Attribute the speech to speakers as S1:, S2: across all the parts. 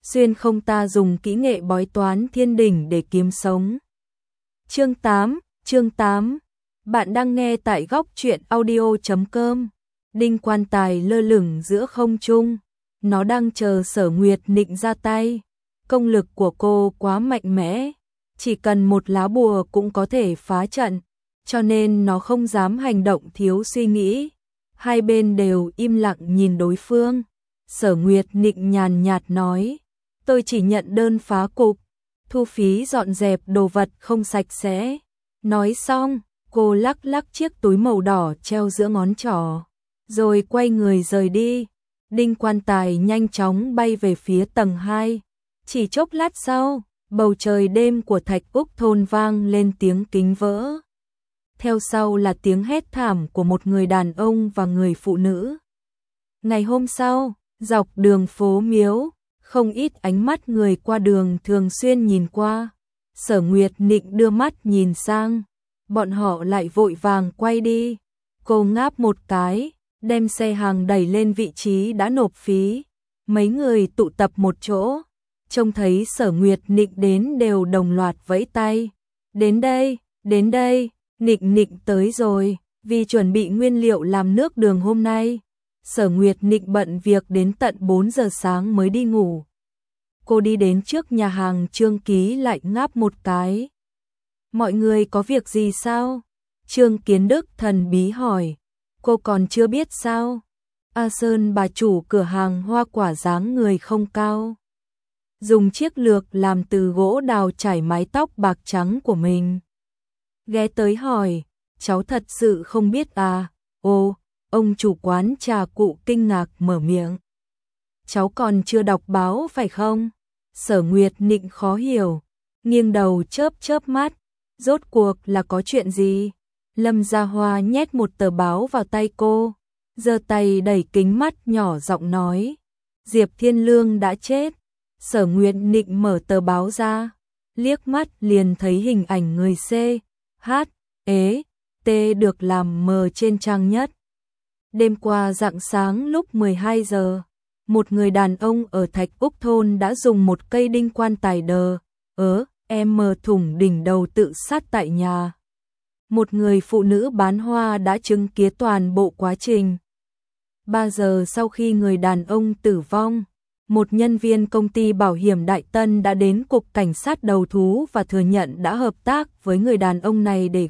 S1: xuyên không ta dùng kỹ nghệ bói toán thiên đỉnh để kiếm sống. Chương 8. Bạn đang nghe tại góc truyện audio.com. Đinh Quan Tài lơ lửng giữa không trung, nó đang chờ Sở Nguyệt Nịnh ra tay. Công lực của cô quá mạnh mẽ, chỉ cần một lá bùa cũng có thể phá trận, cho nên nó không dám hành động thiếu suy nghĩ. Hai bên đều im lặng nhìn đối phương. Sở Nguyệt Nịnh nhàn nhạt nói, tôi chỉ nhận đơn phá cục, thu phí dọn dẹp đồ vật không sạch sẽ. Nói xong, cô lắc lắc chiếc túi màu đỏ treo giữa ngón trỏ, rồi quay người rời đi. Đinh Quan Tài nhanh chóng bay về phía tầng 2. Chỉ chốc lát sau, bầu trời đêm của Thạch Úc thôn vang lên tiếng kính vỡ. Theo sau là tiếng hét thảm của một người đàn ông và người phụ nữ. Ngày hôm sau, dọc đường phố Miếu, không ít ánh mắt người qua đường thường xuyên nhìn qua. Sở Nguyệt Nịnh đưa mắt nhìn sang, bọn họ lại vội vàng quay đi. Cô ngáp một cái, đem xe hàng đẩy lên vị trí đã nộp phí. Mấy người tụ tập một chỗ, trông thấy Sở Nguyệt Nịnh đến đều đồng loạt vẫy tay. Đến đây, Nịnh tới rồi, vì chuẩn bị nguyên liệu làm nước đường hôm nay. Sở Nguyệt Nịnh bận việc đến tận 4 giờ sáng mới đi ngủ. Cô đi đến trước nhà hàng Trương Ký lại ngáp một cái. Mọi người có việc gì sao? Trương Kiến Đức thần bí hỏi. Cô còn chưa biết sao? A Sơn, bà chủ cửa hàng hoa quả dáng người không cao, dùng chiếc lược làm từ gỗ đào trải mái tóc bạc trắng của mình, ghé tới hỏi, cháu thật sự không biết à? Ồ, ông chủ quán trà Cụ kinh ngạc mở miệng. Cháu còn chưa đọc báo phải không? Sở Nguyệt Nịnh khó hiểu, nghiêng đầu chớp mắt, rốt cuộc là có chuyện gì? Lâm Gia Hoa nhét một tờ báo vào tay cô, giơ tay đẩy kính mắt nhỏ giọng nói, Diệp Thiên Lương đã chết. Sở Nguyệt Nịnh mở tờ báo ra, liếc mắt liền thấy hình ảnh người C, H, E, T được làm mờ trên trang nhất. Đêm qua rạng sáng lúc 12 giờ, một người đàn ông ở Thạch Úc thôn đã dùng một cây đinh quan tài thủng đỉnh đầu tự sát tại nhà. Một người phụ nữ bán hoa đã chứng kiến toàn bộ quá trình. 3 giờ sau khi người đàn ông tử vong, một nhân viên công ty bảo hiểm Đại Tân đã đến cục cảnh sát đầu thú và thừa nhận đã hợp tác với người đàn ông này để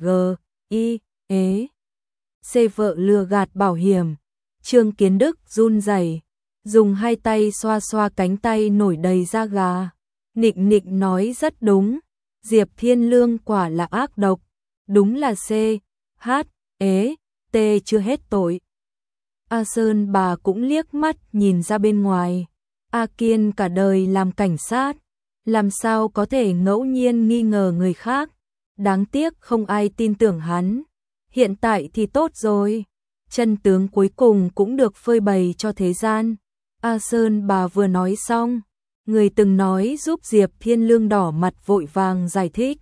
S1: C vợ lừa gạt bảo hiểm. Trương Kiến Đức run rẩy, dùng hai tay xoa xoa cánh tay nổi đầy da gà. Nịnh nói rất đúng, Diệp Thiên Lương quả là ác độc, đúng là C, H, E, T chưa hết tội. A Sơn bà cũng liếc mắt nhìn ra bên ngoài. A Kiên cả đời làm cảnh sát, làm sao có thể ngẫu nhiên nghi ngờ người khác. Đáng tiếc không ai tin tưởng hắn. Hiện tại thì tốt rồi, chân tướng cuối cùng cũng được phơi bày cho thế gian. A Sơn bà vừa nói xong, người từng nói giúp Diệp Thiên Lương đỏ mặt vội vàng giải thích.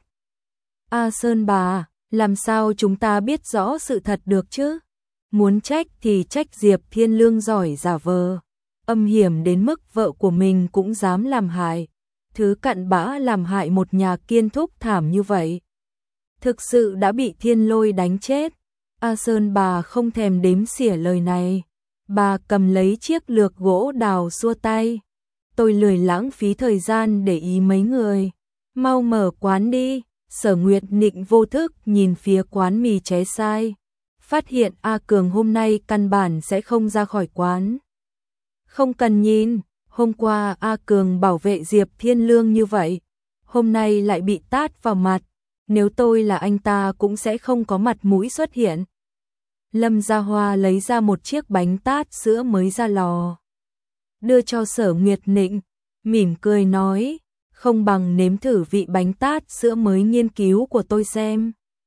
S1: A Sơn bà, làm sao chúng ta biết rõ sự thật được chứ? Muốn trách thì trách Diệp Thiên Lương giỏi giả vờ, âm hiểm đến mức vợ của mình cũng dám làm hại. Thứ cặn bã làm hại một nhà Kiên thúc thảm như vậy, thực sự đã bị Thiên Lôi đánh chết. A Sơn bà không thèm đếm xỉa lời này. Bà cầm lấy chiếc lược gỗ đào xua tay. Tôi lười lãng phí thời gian để ý mấy người. Mau mở quán đi. Sở Nguyệt Nịnh vô thức nhìn phía quán mì Ché Sai, phát hiện A Cường hôm nay căn bản sẽ không ra khỏi quán. Không cần nhìn, hôm qua A Cường bảo vệ Diệp Thiên Lương như vậy, hôm nay lại bị tát vào mặt. Nếu tôi là anh ta cũng sẽ không có mặt mũi xuất hiện. Lâm Gia Hoa lấy ra một chiếc bánh tát sữa mới ra lò, đưa cho Sở Nguyệt Nịnh, mỉm cười nói, không bằng nếm thử vị bánh tát sữa mới nghiên cứu của tôi xem.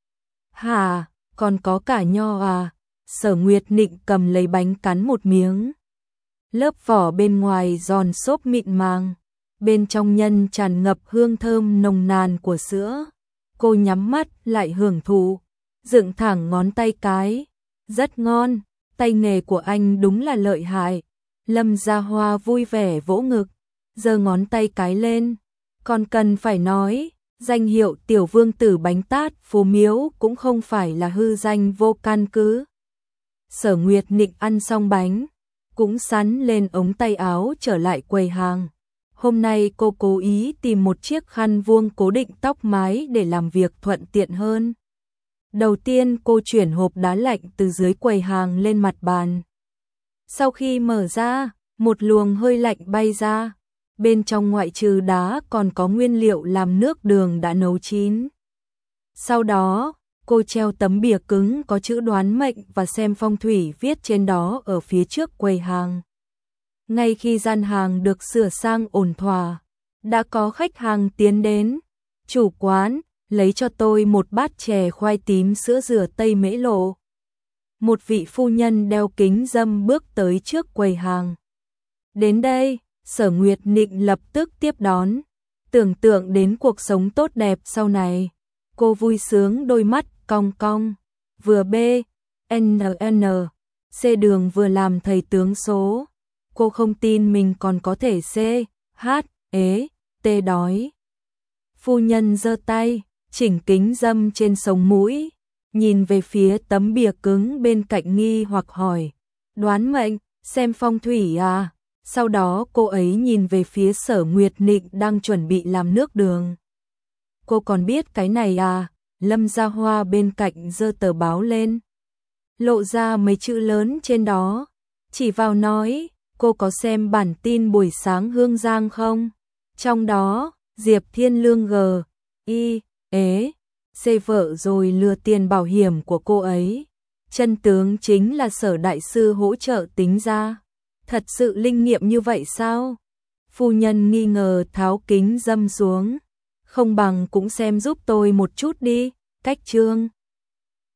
S1: Hả, còn có cả nho à? Sở Nguyệt Nịnh cầm lấy bánh cắn một miếng. Lớp vỏ bên ngoài giòn xốp mịn màng, bên trong nhân tràn ngập hương thơm nồng nàn của sữa. Cô nhắm mắt lại hưởng thụ, dựng thẳng ngón tay cái. Rất ngon, tay nghề của anh đúng là lợi hại. Lâm Gia Hoa vui vẻ vỗ ngực. giơ ngón tay cái lên. Còn cần phải nói, danh hiệu tiểu vương tử bánh tát phố miếu cũng không phải là hư danh vô căn cứ. Sở Nguyệt Nịnh ăn xong bánh, cũng sắn lên ống tay áo trở lại quầy hàng. Hôm nay cô cố ý tìm một chiếc khăn vuông cố định tóc mái để làm việc thuận tiện hơn. Đầu tiên cô chuyển hộp đá lạnh từ dưới quầy hàng lên mặt bàn. Sau khi mở ra, một luồng hơi lạnh bay ra. Bên trong ngoại trừ đá còn có nguyên liệu làm nước đường đã nấu chín. Sau đó, cô treo tấm bìa cứng có chữ đoán mệnh và xem phong thủy viết trên đó ở phía trước quầy hàng. Ngay khi gian hàng được sửa sang ổn thỏa, đã có khách hàng tiến đến. Chủ quán, lấy cho tôi một bát chè khoai tím sữa dừa tây mễ lộ. Một vị phu nhân đeo kính râm bước tới trước quầy hàng. Đến đây, Sở Nguyệt Nịnh lập tức tiếp đón. Tưởng tượng đến cuộc sống tốt đẹp sau này, cô vui sướng đôi mắt cong cong. Vừa B, N, C đường vừa làm thầy tướng số. Cô không tin mình còn có thể C, H, T đói. Phu nhân giơ tay, chỉnh kính râm trên sống mũi, nhìn về phía tấm bìa cứng bên cạnh nghi hoặc hỏi, đoán mệnh, xem phong thủy à? Sau đó cô ấy nhìn về phía Sở Nguyệt Nịnh đang chuẩn bị làm nước đường. Cô còn biết cái này à? Lâm Gia Hoa bên cạnh giơ tờ báo lên, lộ ra mấy chữ lớn trên đó, chỉ vào nói, cô có xem bản tin buổi sáng Hương Giang không? Trong đó, Diệp Thiên Lương C vợ rồi lừa tiền bảo hiểm của cô ấy. Chân tướng chính là Sở đại sư hỗ trợ tính ra. Thật sự linh nghiệm như vậy sao? Phu nhân nghi ngờ tháo kính râm xuống. Không bằng cũng xem giúp tôi một chút đi. Cách chương